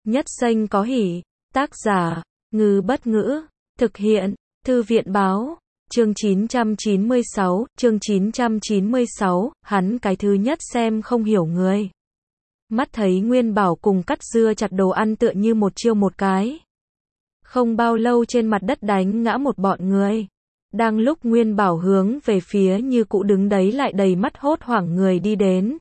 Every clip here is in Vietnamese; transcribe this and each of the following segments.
Nhất Xanh có hỉ. Tác giả, Ngư Bất Ngữ. Thực hiện, Thư viện Báo. Chương 996, hắn cái thứ nhất xem không hiểu người. Mắt thấy Nguyên Bảo cùng cắt dưa chặt đồ ăn tựa như một chiêu một cái. Không bao lâu trên mặt đất đánh ngã một bọn người. Đang lúc Nguyên Bảo hướng về phía như cũ đứng đấy lại đầy mắt hốt hoảng người đi đến.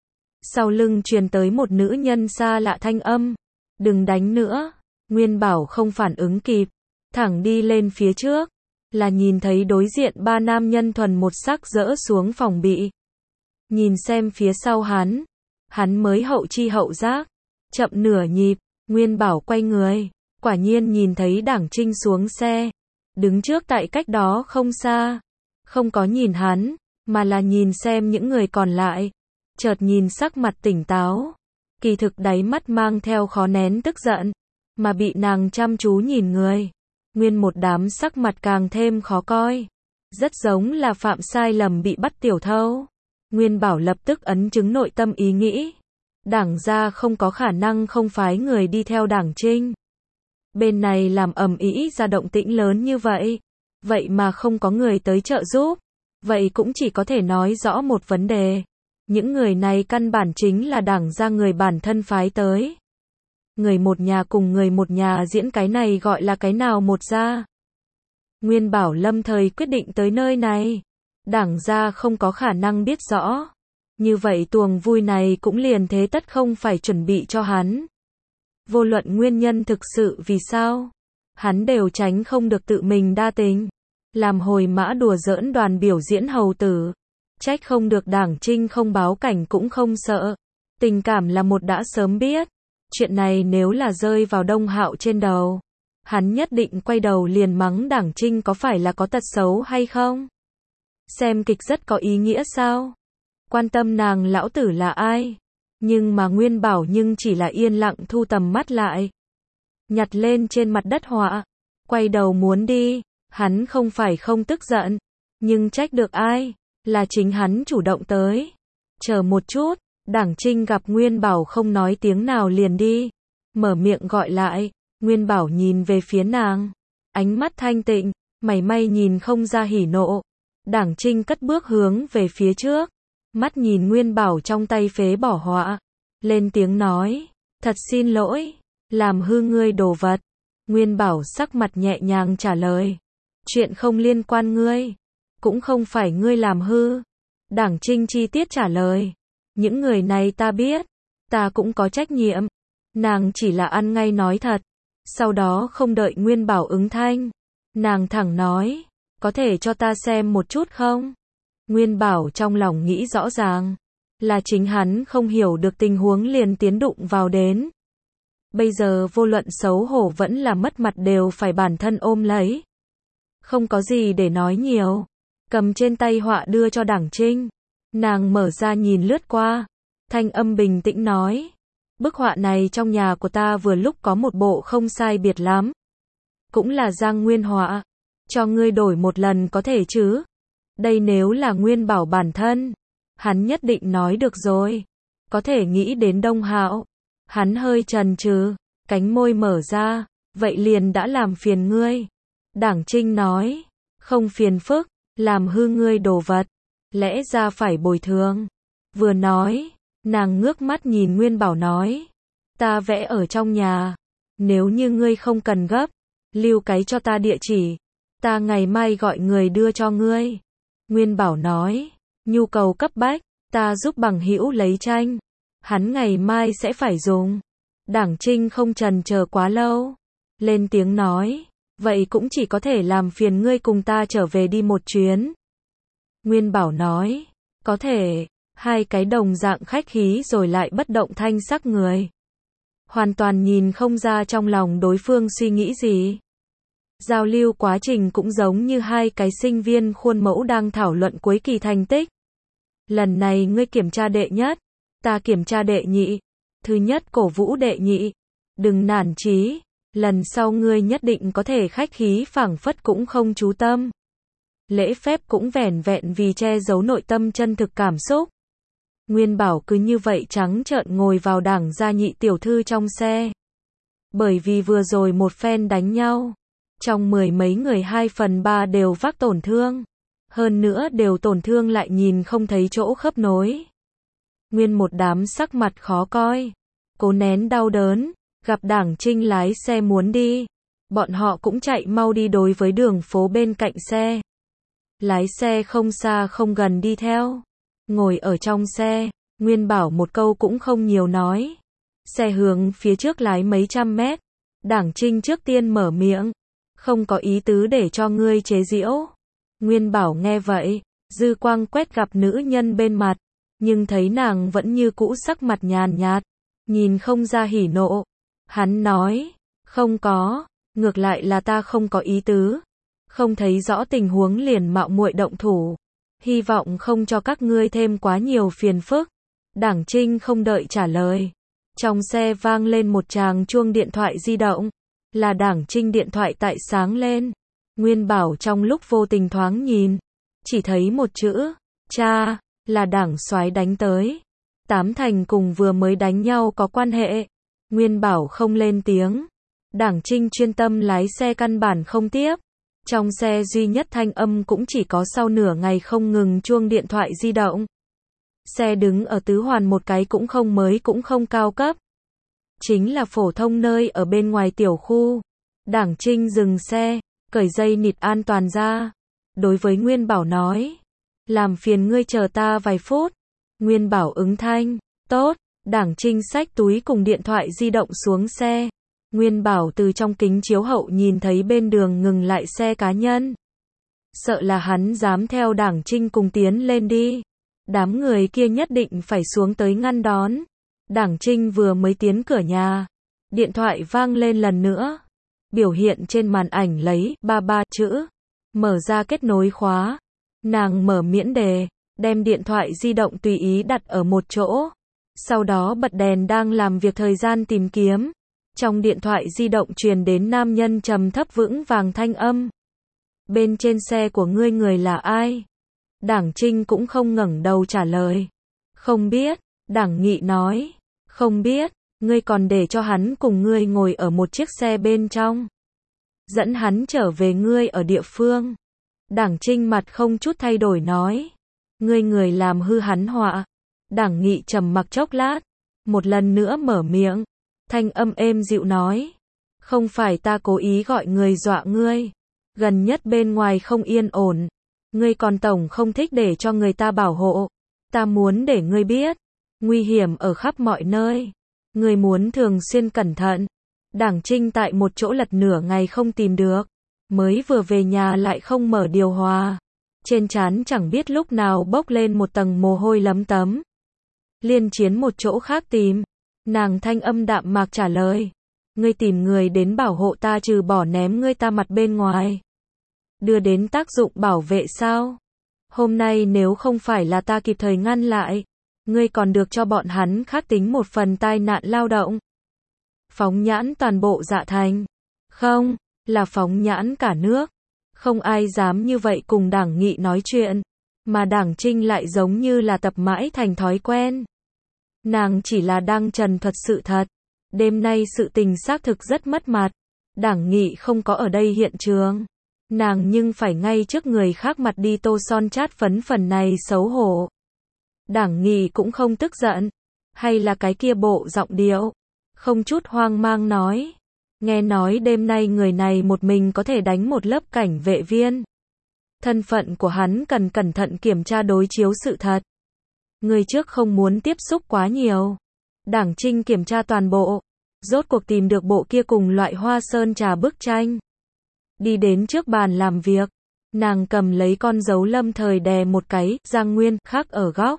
Sau lưng truyền tới một nữ nhân xa lạ thanh âm. Đừng đánh nữa. Nguyên Bảo không phản ứng kịp. Thẳng đi lên phía trước. Là nhìn thấy đối diện ba nam nhân thuần một sắc dỡ xuống phòng bị. Nhìn xem phía sau hắn. Hắn mới hậu chi hậu giác. Chậm nửa nhịp. Nguyên Bảo quay người. Quả nhiên nhìn thấy Đảng Trinh xuống xe. Đứng trước tại cách đó không xa. Không có nhìn hắn. Mà là nhìn xem những người còn lại. Chợt nhìn sắc mặt tỉnh táo. Kỳ thực đáy mắt mang theo khó nén tức giận. Mà bị nàng chăm chú nhìn người. Nguyên một đám sắc mặt càng thêm khó coi. Rất giống là phạm sai lầm bị bắt tiểu thâu. Nguyên Bảo lập tức ấn chứng nội tâm ý nghĩ. Đảng gia không có khả năng không phái người đi theo Đảng Trinh. Bên này làm ầm ĩ ra động tĩnh lớn như vậy. Vậy mà không có người tới trợ giúp. Vậy cũng chỉ có thể nói rõ một vấn đề. Những người này căn bản chính là Đảng gia người bản thân phái tới. Người một nhà cùng người một nhà diễn cái này gọi là cái nào một gia. Nguyên Bảo lâm thời quyết định tới nơi này. Đảng gia không có khả năng biết rõ. Như vậy tuồng vui này cũng liền thế tất không phải chuẩn bị cho hắn. Vô luận nguyên nhân thực sự vì sao. Hắn đều tránh không được tự mình đa tình. Làm hồi mã đùa giỡn đoàn biểu diễn hầu tử. Trách không được Đảng Trinh không báo cảnh cũng không sợ. Tình cảm là một đã sớm biết. Chuyện này nếu là rơi vào Đông Hạo trên đầu. Hắn nhất định quay đầu liền mắng Đảng Trinh có phải là có tật xấu hay không? Xem kịch rất có ý nghĩa sao? Quan tâm nàng lão tử là ai? Nhưng mà Nguyên Bảo nhưng chỉ là yên lặng thu tầm mắt lại. Nhặt lên trên mặt đất họa. Quay đầu muốn đi. Hắn không phải không tức giận. Nhưng trách được ai? Là chính hắn chủ động tới. Chờ một chút. Đảng Trinh gặp Nguyên Bảo không nói tiếng nào liền đi. Mở miệng gọi lại. Nguyên Bảo nhìn về phía nàng. Ánh mắt thanh tịnh. Mảy may nhìn không ra hỉ nộ. Đảng Trinh cất bước hướng về phía trước. Mắt nhìn Nguyên Bảo trong tay phế bỏ họa. Lên tiếng nói. Thật xin lỗi. Làm hư ngươi đồ vật. Nguyên Bảo sắc mặt nhẹ nhàng trả lời. Chuyện không liên quan ngươi. Cũng không phải ngươi làm hư. Đảng Trinh chi tiết trả lời. Những người này ta biết. Ta cũng có trách nhiệm. Nàng chỉ là ăn ngay nói thật. Sau đó không đợi Nguyên Bảo ứng thanh. Nàng thẳng nói. Có thể cho ta xem một chút không? Nguyên Bảo trong lòng nghĩ rõ ràng. Là chính hắn không hiểu được tình huống liền tiến đụng vào đến. Bây giờ vô luận xấu hổ vẫn là mất mặt đều phải bản thân ôm lấy. Không có gì để nói nhiều. Cầm trên tay họa đưa cho Đảng Trinh. Nàng mở ra nhìn lướt qua. Thanh âm bình tĩnh nói. Bức họa này trong nhà của ta vừa lúc có một bộ không sai biệt lắm. Cũng là Giang Nguyên họa. Cho ngươi đổi một lần có thể chứ? Đây nếu là Nguyên Bảo bản thân. Hắn nhất định nói được rồi. Có thể nghĩ đến Đông Hạo. Hắn hơi chần chừ. Cánh môi mở ra. Vậy liền đã làm phiền ngươi. Đảng Trinh nói. Không phiền phức. Làm hư ngươi đồ vật. Lẽ ra phải bồi thường. Vừa nói. Nàng ngước mắt nhìn Nguyên Bảo nói. Ta vẽ ở trong nhà. Nếu như ngươi không cần gấp. Lưu cái cho ta địa chỉ. Ta ngày mai gọi người đưa cho ngươi. Nguyên Bảo nói. Nhu cầu cấp bách. Ta giúp bằng hữu lấy tranh. Hắn ngày mai sẽ phải dùng. Đảng Trinh không chần chờ quá lâu. Lên tiếng nói. Vậy cũng chỉ có thể làm phiền ngươi cùng ta trở về đi một chuyến. Nguyên Bảo nói. Có thể. Hai cái đồng dạng khách khí rồi lại bất động thanh sắc người. Hoàn toàn nhìn không ra trong lòng đối phương suy nghĩ gì. Giao lưu quá trình cũng giống như hai cái sinh viên khuôn mẫu đang thảo luận cuối kỳ thành tích. Lần này ngươi kiểm tra đệ nhất. Ta kiểm tra đệ nhị. Thứ nhất cổ vũ đệ nhị. Đừng nản chí. Lần sau ngươi nhất định có thể khách khí phảng phất cũng không chú tâm. Lễ phép cũng vẻn vẹn vì che giấu nội tâm chân thực cảm xúc. Nguyên Bảo cứ như vậy trắng trợn ngồi vào Đảng gia nhị tiểu thư trong xe. Bởi vì vừa rồi một phen đánh nhau, trong 10 mấy người 2/3 đều vác tổn thương. Hơn nữa đều tổn thương lại nhìn không thấy chỗ khớp nối. Nguyên một đám sắc mặt khó coi, cố nén đau đớn, gặp Đảng Trinh lái xe muốn đi. Bọn họ cũng chạy mau đi đối với đường phố bên cạnh xe. Lái xe không xa không gần đi theo. Ngồi ở trong xe, Nguyên Bảo một câu cũng không nhiều nói. Xe hướng phía trước lái mấy trăm mét. Đảng Trinh trước tiên mở miệng. Không có ý tứ để cho ngươi chế giễu. Nguyên Bảo nghe vậy, dư quang quét gặp nữ nhân bên mặt. Nhưng thấy nàng vẫn như cũ sắc mặt nhàn nhạt. Nhìn không ra hỉ nộ. Hắn nói, không có, ngược lại là ta không có ý tứ. Không thấy rõ tình huống liền mạo muội động thủ. Hy vọng không cho các ngươi thêm quá nhiều phiền phức. Đảng Trinh không đợi trả lời. Trong xe vang lên một tràng chuông điện thoại di động. Là Đảng Trinh điện thoại tại sáng lên. Nguyên Bảo trong lúc vô tình thoáng nhìn. Chỉ thấy một chữ, cha, là Đảng soái đánh tới. Tám thành cùng vừa mới đánh nhau có quan hệ. Nguyên Bảo không lên tiếng. Đảng Trinh chuyên tâm lái xe căn bản không tiếp. Trong xe duy nhất thanh âm cũng chỉ có sau nửa ngày không ngừng chuông điện thoại di động. Xe đứng ở tứ hoàn một cái cũng không mới cũng không cao cấp. Chính là phổ thông nơi ở bên ngoài tiểu khu. Đảng Trinh dừng xe, cởi dây nịt an toàn ra. Đối với Nguyên Bảo nói. Làm phiền ngươi chờ ta vài phút. Nguyên Bảo ứng thanh. Tốt. Đảng Trinh xách túi cùng điện thoại di động xuống xe. Nguyên Bảo từ trong kính chiếu hậu nhìn thấy bên đường ngừng lại xe cá nhân. Sợ là hắn dám theo Đảng Trinh cùng tiến lên đi. Đám người kia nhất định phải xuống tới ngăn đón. Đảng Trinh vừa mới tiến cửa nhà. Điện thoại vang lên lần nữa. Biểu hiện trên màn ảnh lấy 33 chữ. Mở ra kết nối khóa. Nàng mở miễn đề, đem điện thoại di động tùy ý đặt ở một chỗ. Sau đó bật đèn đang làm việc thời gian tìm kiếm. Trong điện thoại di động truyền đến nam nhân trầm thấp vững vàng thanh âm. Bên trên xe của ngươi người là ai? Đảng Trinh cũng không ngẩng đầu trả lời. Không biết, Đảng Nghị nói. Không biết, ngươi còn để cho hắn cùng ngươi ngồi ở một chiếc xe bên trong. Dẫn hắn trở về ngươi ở địa phương. Đảng Trinh mặt không chút thay đổi nói. Ngươi người làm hư hắn họa. Đảng Nghị trầm mặc chốc lát. Một lần nữa mở miệng. Thanh âm êm dịu nói. Không phải ta cố ý gọi người dọa ngươi. Gần nhất bên ngoài không yên ổn. Ngươi còn tổng không thích để cho người ta bảo hộ. Ta muốn để ngươi biết. Nguy hiểm ở khắp mọi nơi. Ngươi muốn thường xuyên cẩn thận. Đảng Trinh tại một chỗ lật nửa ngày không tìm được. Mới vừa về nhà lại không mở điều hòa. Trên trán chẳng biết lúc nào bốc lên một tầng mồ hôi lấm tấm. Liên chiến một chỗ khác tìm. Nàng thanh âm đạm mạc trả lời. Ngươi tìm người đến bảo hộ ta trừ bỏ ném ngươi ta mặt bên ngoài. Đưa đến tác dụng bảo vệ sao? Hôm nay nếu không phải là ta kịp thời ngăn lại. Ngươi còn được cho bọn hắn khác tính một phần tai nạn lao động. Phóng nhãn toàn bộ Dạ Thành. Không, là phóng nhãn cả nước. Không ai dám như vậy cùng Đảng Nghị nói chuyện. Mà Đảng Trinh lại giống như là tập mãi thành thói quen. Nàng chỉ là đang trần thuật sự thật. Đêm nay sự tình xác thực rất mất mặt. Đảng Nghị không có ở đây hiện trường. Nàng nhưng phải ngay trước người khác mặt đi tô son chát phấn phần này xấu hổ. Đảng Nghị cũng không tức giận. Hay là cái kia bộ giọng điệu. Không chút hoang mang nói. Nghe nói đêm nay người này một mình có thể đánh một lớp cảnh vệ viên. Thân phận của hắn cần cẩn thận kiểm tra đối chiếu sự thật. Người trước không muốn tiếp xúc quá nhiều. Đảng Trinh kiểm tra toàn bộ. Rốt cuộc tìm được bộ kia cùng loại hoa sơn trà bức tranh. Đi đến trước bàn làm việc. Nàng cầm lấy con dấu lâm thời đè một cái, Giang Nguyên, khắc ở góc.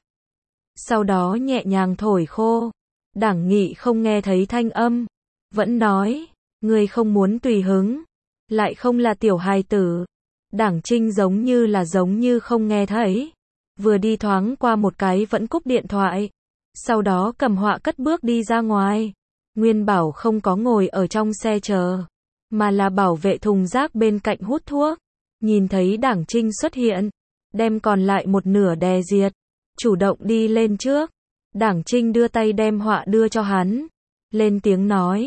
Sau đó nhẹ nhàng thổi khô. Đảng Nghị không nghe thấy thanh âm. Vẫn nói, người không muốn tùy hứng. Lại không là tiểu hài tử. Đảng Trinh giống như không nghe thấy. Vừa đi thoáng qua một cái vẫn cúp điện thoại. Sau đó cầm họa cất bước đi ra ngoài. Nguyên Bảo không có ngồi ở trong xe chờ. Mà là bảo vệ thùng rác bên cạnh hút thuốc. Nhìn thấy Đảng Trinh xuất hiện. Đem còn lại một nửa đè diệt. Chủ động đi lên trước. Đảng Trinh đưa tay đem họa đưa cho hắn. Lên tiếng nói.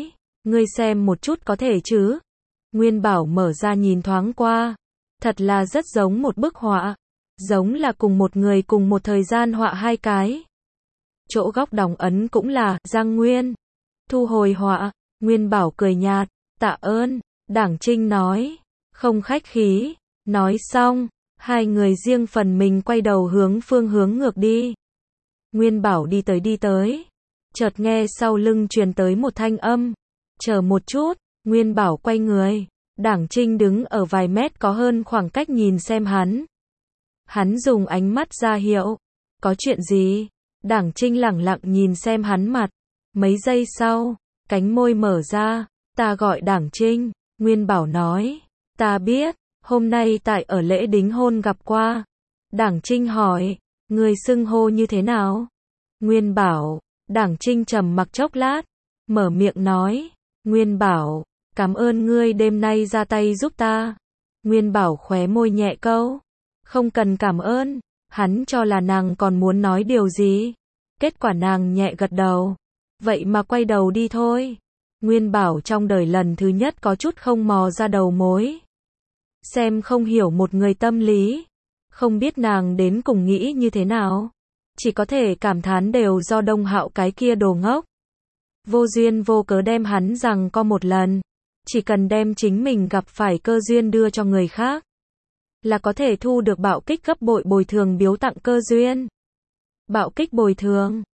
Ngươi xem một chút có thể chứ? Nguyên Bảo mở ra nhìn thoáng qua. Thật là rất giống một bức họa. Giống là cùng một người cùng một thời gian họa hai cái. Chỗ góc đóng ấn cũng là Giang Nguyên. Thu hồi họa, Nguyên Bảo cười nhạt, tạ ơn, Đảng Trinh nói, không khách khí. Nói xong, hai người riêng phần mình quay đầu hướng phương hướng ngược đi. Nguyên Bảo đi tới. Chợt nghe sau lưng truyền tới một thanh âm. Chờ một chút, Nguyên Bảo quay người. Đảng Trinh đứng ở vài mét có hơn khoảng cách nhìn xem hắn. Hắn dùng ánh mắt ra hiệu. Có chuyện gì? Đảng Trinh lẳng lặng nhìn xem hắn mặt. Mấy giây sau, cánh môi mở ra. Ta gọi Đảng Trinh. Nguyên Bảo nói. Ta biết, hôm nay tại ở lễ đính hôn gặp qua. Đảng Trinh hỏi. Người xưng hô như thế nào? Nguyên Bảo. Đảng Trinh trầm mặc chốc lát. Mở miệng nói. Nguyên Bảo. Cảm ơn ngươi đêm nay ra tay giúp ta. Nguyên Bảo khóe môi nhẹ câu. Không cần cảm ơn. Hắn cho là nàng còn muốn nói điều gì. Kết quả nàng nhẹ gật đầu. Vậy mà quay đầu đi thôi. Nguyên Bảo trong đời lần thứ nhất có chút không mò ra đầu mối. Xem không hiểu một người tâm lý. Không biết nàng đến cùng nghĩ như thế nào. Chỉ có thể cảm thán đều do Đông Hạo cái kia đồ ngốc. Vô duyên vô cớ đem hắn rằng co một lần. Chỉ cần đem chính mình gặp phải cơ duyên đưa cho người khác. Là có thể thu được bạo kích gấp bội bồi thường biếu tặng cơ duyên. Bạo kích bồi thường.